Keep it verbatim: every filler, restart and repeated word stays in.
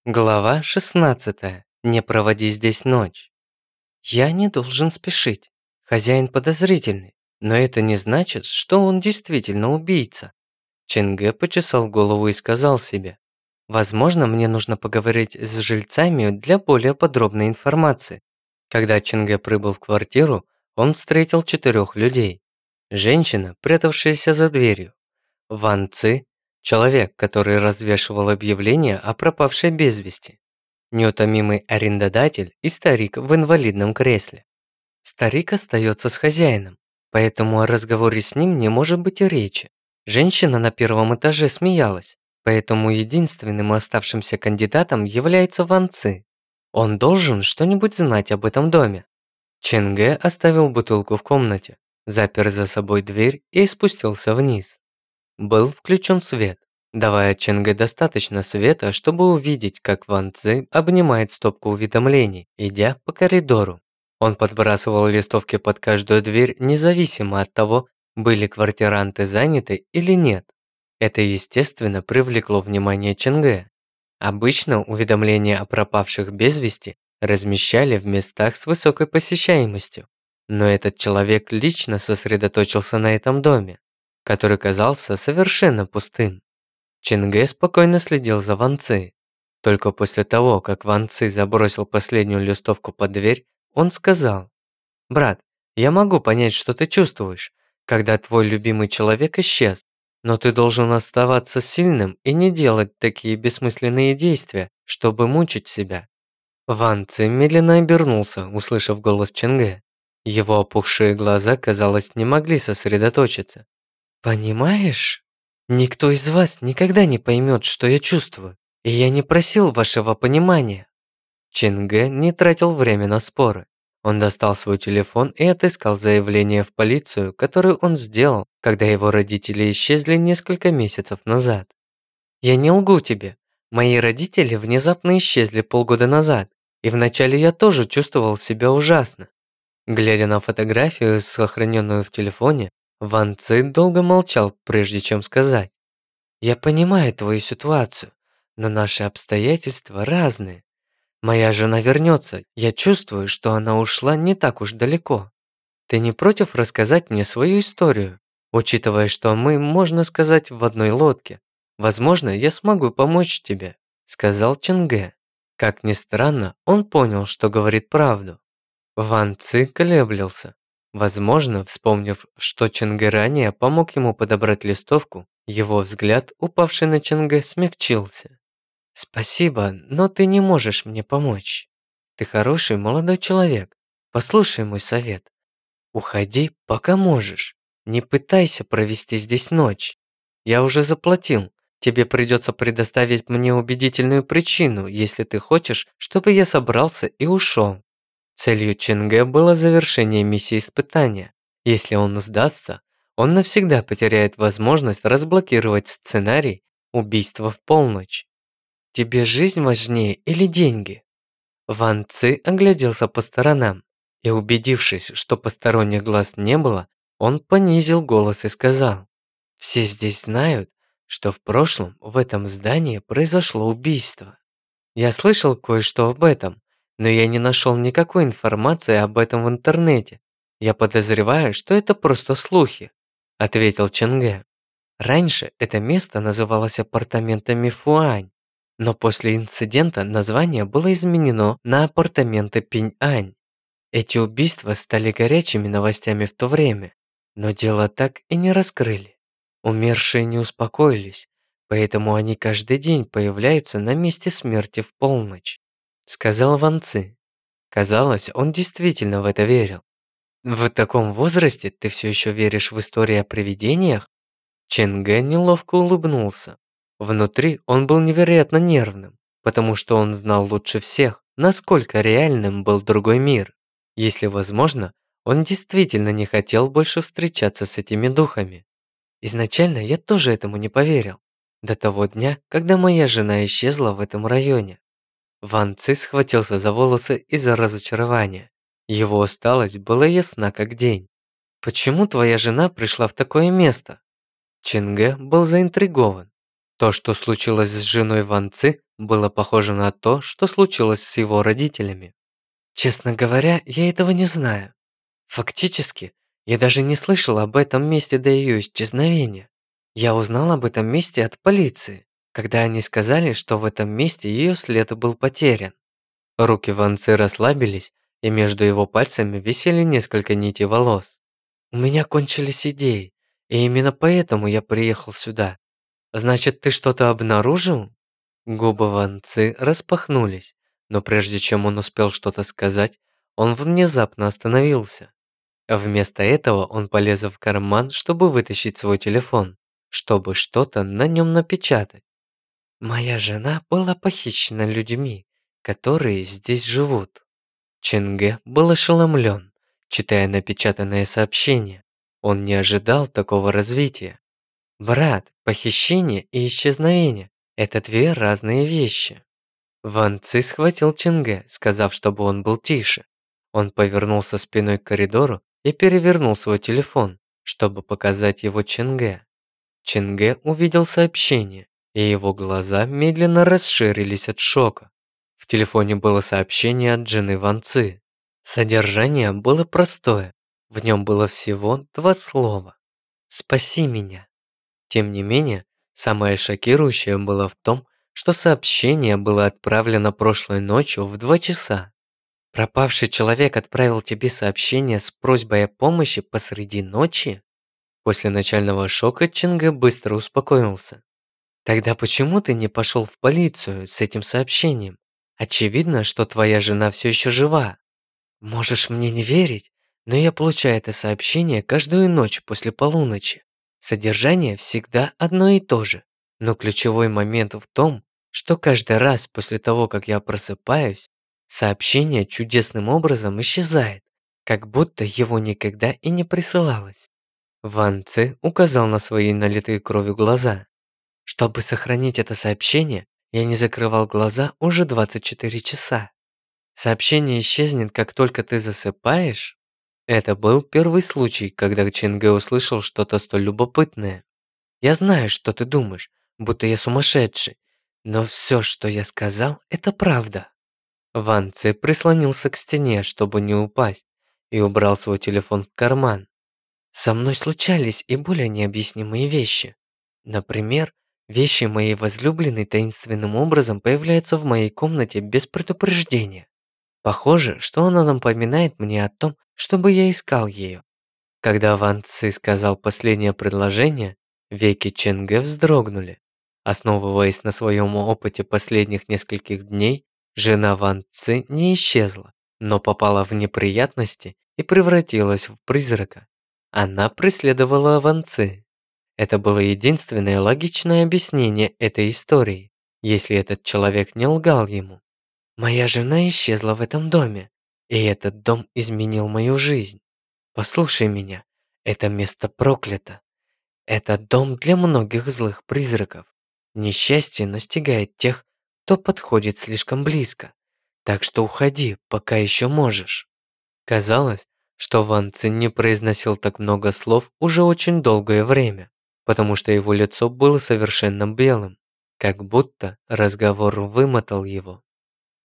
Глава шестнадцатая. Не проводи здесь ночь. Я не должен спешить. Хозяин подозрительный, но это не значит, что он действительно убийца. Ченге почесал голову и сказал себе: возможно, мне нужно поговорить с жильцами для более подробной информации. Когда Ченге прибыл в квартиру, он встретил четырех людей. Женщина, прятавшаяся за дверью. Ван Ци, человек, который развешивал объявления о пропавшей без вести. Неутомимый арендодатель и старик в инвалидном кресле. Старик остается с хозяином, поэтому о разговоре с ним не может быть и речи. Женщина на первом этаже смеялась, поэтому единственным оставшимся кандидатом является Ван Ци. Он должен что-нибудь знать об этом доме. Ченге оставил бутылку в комнате, запер за собой дверь и спустился вниз. Был включен свет, давая Ченге достаточно света, чтобы увидеть, как Ван Цзи обнимает стопку уведомлений, идя по коридору. Он подбрасывал листовки под каждую дверь, независимо от того, были квартиранты заняты или нет. Это, естественно, привлекло внимание Ченге. Обычно уведомления о пропавших без вести размещали в местах с высокой посещаемостью, но этот человек лично сосредоточился на этом доме, который казался совершенно пустым. Ченге спокойно следил за Ван Ци. Только после того, как Ван Ци забросил последнюю листовку под дверь, он сказал: «Брат, я могу понять, что ты чувствуешь, когда твой любимый человек исчез, но ты должен оставаться сильным и не делать такие бессмысленные действия, чтобы мучить себя». Ван Ци медленно обернулся, услышав голос Ченге. Его опухшие глаза, казалось, не могли сосредоточиться. «Понимаешь? Никто из вас никогда не поймет, что я чувствую, и я не просил вашего понимания». Ченге не тратил время на споры. Он достал свой телефон и отыскал заявление в полицию, которое он сделал, когда его родители исчезли несколько месяцев назад. «Я не лгу тебе. Мои родители внезапно исчезли полгода назад, и вначале я тоже чувствовал себя ужасно». Глядя на фотографию, сохраненную в телефоне, Ван Ци долго молчал, прежде чем сказать: «Я понимаю твою ситуацию, но наши обстоятельства разные. Моя жена вернется, я чувствую, что она ушла не так уж далеко. Ты не против рассказать мне свою историю, учитывая, что мы, можно сказать, в одной лодке? Возможно, я смогу помочь тебе», – сказал Ченге. Как ни странно, он понял, что говорит правду. Ван Ци колеблился. Возможно, вспомнив, что Ченге ранее помог ему подобрать листовку, его взгляд, упавший на Ченге, смягчился. «Спасибо, но ты не можешь мне помочь. Ты хороший молодой человек. Послушай мой совет. Уходи, пока можешь. Не пытайся провести здесь ночь. Я уже заплатил. Тебе придется предоставить мне убедительную причину, если ты хочешь, чтобы я собрался и ушел». Целью Ченге было завершение миссии испытания. Если он сдастся, он навсегда потеряет возможность разблокировать сценарий убийства в полночь. «Тебе жизнь важнее или деньги?» Ван Ци огляделся по сторонам и, убедившись, что посторонних глаз не было, он понизил голос и сказал: «Все здесь знают, что в прошлом в этом здании произошло убийство. Я слышал кое-что об этом, но я не нашел никакой информации об этом в интернете. Я подозреваю, что это просто слухи», – ответил Ченге. Раньше это место называлось апартаментами Фуань, но после инцидента название было изменено на апартаменты Пинь-Ань. Эти убийства стали горячими новостями в то время, но дело так и не раскрыли. Умершие не успокоились, поэтому они каждый день появляются на месте смерти в полночь», – сказал Ван Ци. Казалось, он действительно в это верил. «В таком возрасте ты все еще веришь в истории о привидениях?» Ченге неловко улыбнулся. Внутри он был невероятно нервным, потому что он знал лучше всех, насколько реальным был другой мир. Если возможно, он действительно не хотел больше встречаться с этими духами. Изначально я тоже этому не поверил, до того дня, когда моя жена исчезла в этом районе. Ван Ци схватился за волосы из-за разочарования. Его усталость была ясна как день. «Почему твоя жена пришла в такое место?» Ченге был заинтригован. То, что случилось с женой Ван Ци, было похоже на то, что случилось с его родителями. Честно говоря, я этого не знаю. Фактически, я даже не слышал об этом месте до ее исчезновения. Я узнал об этом месте от полиции, когда они сказали, что в этом месте ее след был потерян. Руки Ван Ци расслабились, и между его пальцами висели несколько нитей волос. У меня кончились идеи, и именно поэтому я приехал сюда. Значит, ты что-то обнаружил? Губы Ван Ци распахнулись, но прежде чем он успел что-то сказать, он внезапно остановился. Вместо этого он полез в карман, чтобы вытащить свой телефон, чтобы что-то на нем напечатать. Моя жена была похищена людьми, которые здесь живут. Ченге был ошеломлен, читая напечатанное сообщение. Он не ожидал такого развития. Брат, похищение и исчезновение – это две разные вещи. Ван Ци схватил Ченге, сказав, чтобы он был тише. Он повернулся спиной к коридору и перевернул свой телефон, чтобы показать его Ченге. Ченге увидел сообщение, и его глаза медленно расширились от шока. В телефоне было сообщение от жены Ван Ци. Содержание было простое, в нем было всего два слова «Спаси меня». Тем не менее, самое шокирующее было в том, что сообщение было отправлено прошлой ночью в два часа. Пропавший человек отправил тебе сообщение с просьбой о помощи посреди ночи? После начального шока Ченге быстро успокоился. Тогда почему ты не пошел в полицию с этим сообщением? Очевидно, что твоя жена все еще жива. Можешь мне не верить, но я получаю это сообщение каждую ночь после полуночи. Содержание всегда одно и то же, но ключевой момент в том, что каждый раз после того, как я просыпаюсь, сообщение чудесным образом исчезает, как будто его никогда и не присылалось. Ван Ци указал на свои налитые кровью глаза. Чтобы сохранить это сообщение, я не закрывал глаза уже двадцать четыре часа. Сообщение исчезнет, как только ты засыпаешь? Это был первый случай, когда Ченге услышал что-то столь любопытное. Я знаю, что ты думаешь, будто я сумасшедший, но все, что я сказал, это правда. Ван Ци прислонился к стене, чтобы не упасть, и убрал свой телефон в карман. Со мной случались и более необъяснимые вещи. Например, вещи моей возлюбленной таинственным образом появляются в моей комнате без предупреждения. Похоже, что она напоминает мне о том, чтобы я искал ее. Когда Ван Ци сказал последнее предложение, веки Ченге вздрогнули. Основываясь на своем опыте последних нескольких дней, жена Ван Ци не исчезла, но попала в неприятности и превратилась в призрака. Она преследовала Ван Ци. Это было единственное логичное объяснение этой истории, если этот человек не лгал ему. Моя жена исчезла в этом доме, и этот дом изменил мою жизнь. Послушай меня, это место проклято. Это дом для многих злых призраков. Несчастье настигает тех, кто подходит слишком близко. Так что уходи, пока еще можешь. Казалось, что Ван Цин не произносил так много слов уже очень долгое время, потому что его лицо было совершенно белым, как будто разговор вымотал его.